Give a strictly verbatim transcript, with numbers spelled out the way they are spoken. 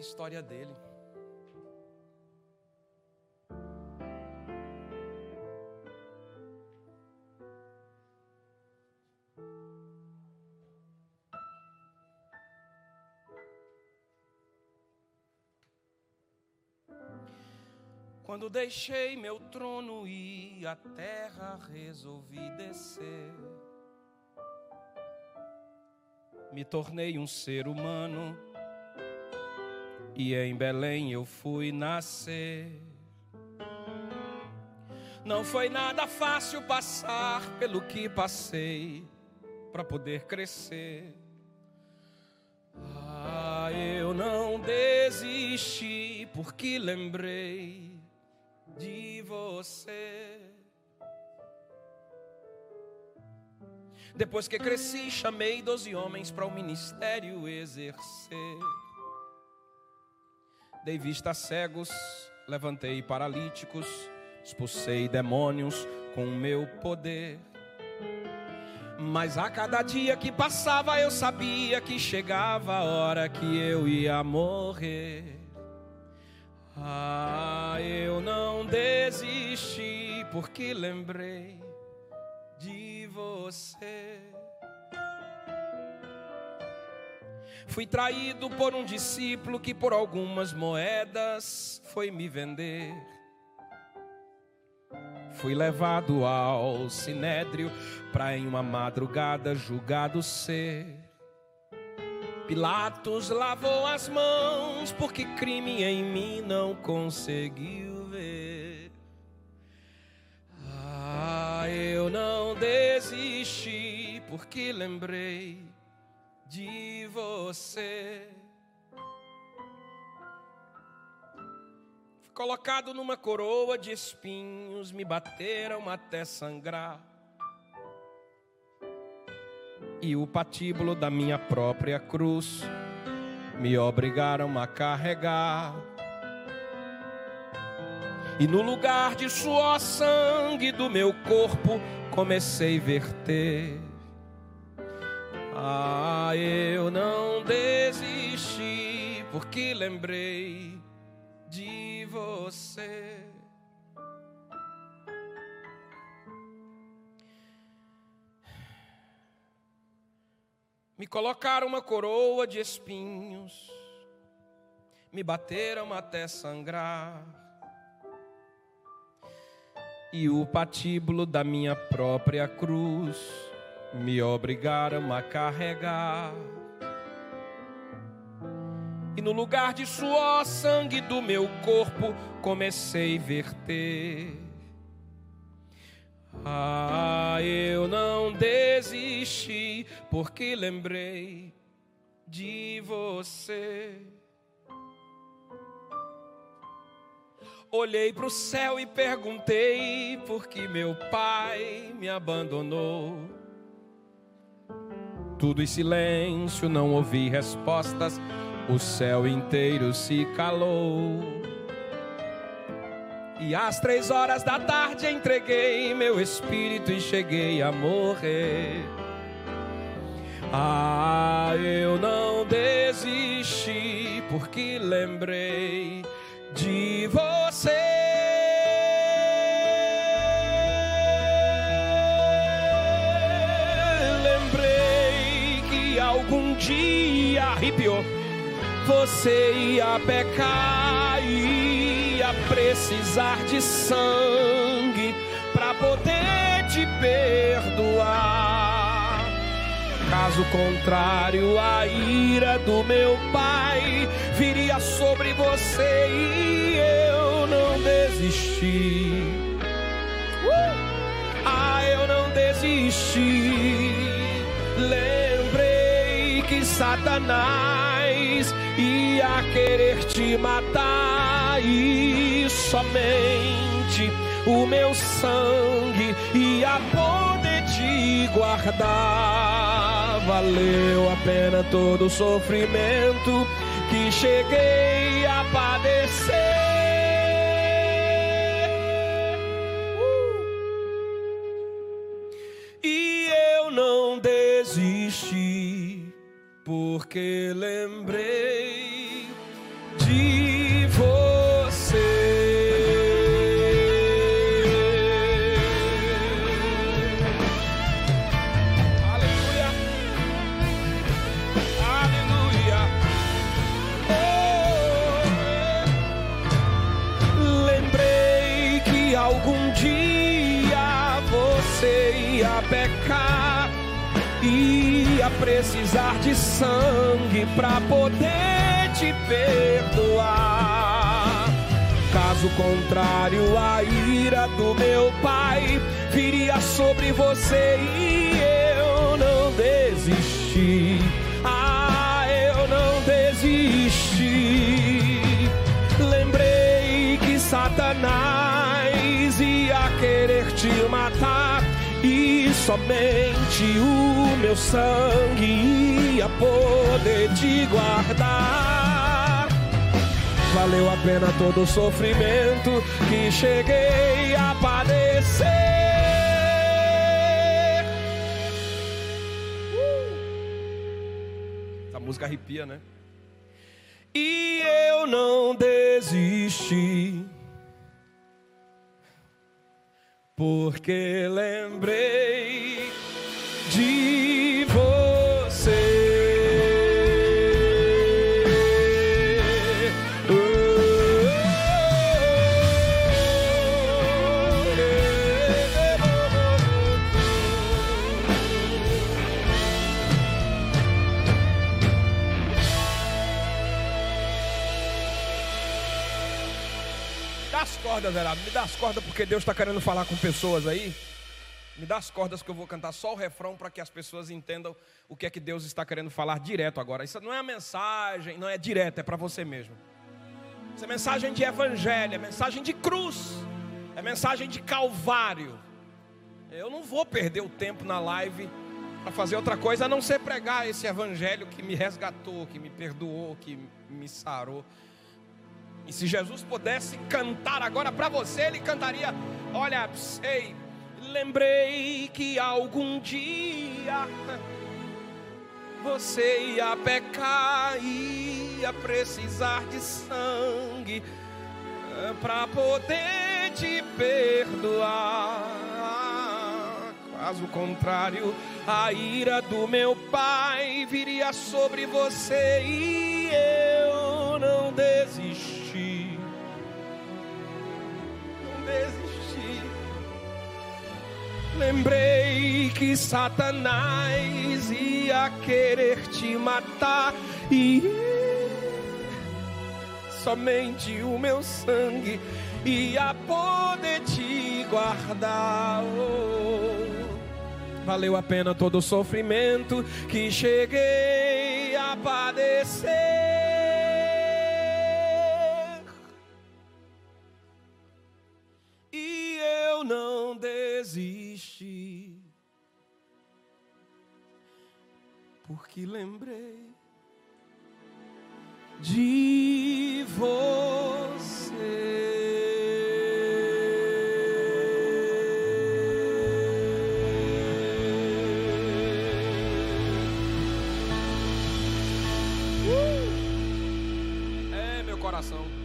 história dele. Quando deixei meu trono e a terra resolvi descer, me tornei um ser humano e em Belém eu fui nascer. Não foi nada fácil passar pelo que passei para poder crescer. Ah, eu não desisti porque lembrei de você. Depois que cresci, chamei doze homens para o ministério exercer. Dei vista a cegos, levantei paralíticos, expulsei demônios com o meu poder. Mas a cada dia que passava eu sabia que chegava a hora que eu ia morrer. Ah, eu não desisti porque lembrei de você. Fui traído por um discípulo que por algumas moedas foi me vender. Fui levado ao sinédrio para em uma madrugada julgado ser. Pilatos lavou as mãos porque crime em mim não conseguiu ver. Ah, eu não desisti porque lembrei de você. Fui colocado numa coroa de espinhos, me bateram até sangrar. E o patíbulo da minha própria cruz me obrigaram a carregar. E no lugar de suor, sangue do meu corpo comecei a verter. Ah, eu não desisti porque lembrei de você. Me colocaram uma coroa de espinhos, me bateram até sangrar. E o patíbulo da minha própria cruz me obrigaram a carregar. E no lugar de suor, sangue do meu corpo comecei a verter. Ah, eu não desisti porque lembrei de você. Olhei para o céu e perguntei por que meu pai me abandonou. Tudo em silêncio, não ouvi respostas, o céu inteiro se calou. E às três horas da tarde entreguei meu espírito e cheguei a morrer. Ah, eu não desisti porque lembrei de você. Lembrei que algum dia, arrepiou, você ia pecar e ia precisar de sangue para poder te perdoar. Caso contrário, a ira do meu pai viria sobre você e eu não desisti. Uh! Ah, eu não desisti. Lembrei que Satanás ia querer te matar e somente o meu sangue ia poder te guardar. Valeu a pena todo o sofrimento que cheguei a padecer. Uh! E eu não desisti porque lembrei de você. Aleluia, aleluia. Oh, lembrei que algum dia você ia pecar, ia precisar de sangue pra poder te perdoar. Caso contrário, a ira do meu pai viria sobre você e eu não desisti. Ah, eu não desisti. Lembrei que Satanás ia querer te matar e somente o meu sangue ia poder te guardar. Valeu a pena todo o sofrimento que cheguei a padecer. Uh! Essa música arrepia, né? E eu não desisti, porque lembrei de você. Oh, dá as cordas, velho. Me dá as cordas, porque Deus está querendo falar com pessoas aí. Me dá as cordas que eu vou cantar só o refrão para que as pessoas entendam o que é que Deus está querendo falar direto agora. Isso não é a mensagem, não é direto, é para você mesmo. Isso é mensagem de evangelho, é mensagem de cruz, é mensagem de calvário. Eu não vou perder o tempo na live para fazer outra coisa a não ser pregar esse evangelho que me resgatou, que me perdoou, que me sarou. E se Jesus pudesse cantar agora para você, ele cantaria: olha, sei, lembrei que algum dia você ia pecar, ia precisar de sangue para poder te perdoar. Caso contrário, a ira do meu pai viria sobre você e eu não desisti. Não desisti. Lembrei que Satanás ia querer te matar e somente o meu sangue ia poder te guardar. Oh, valeu a pena todo o sofrimento que cheguei a padecer. E eu não desisti, porque lembrei de você. Uh! É meu coração.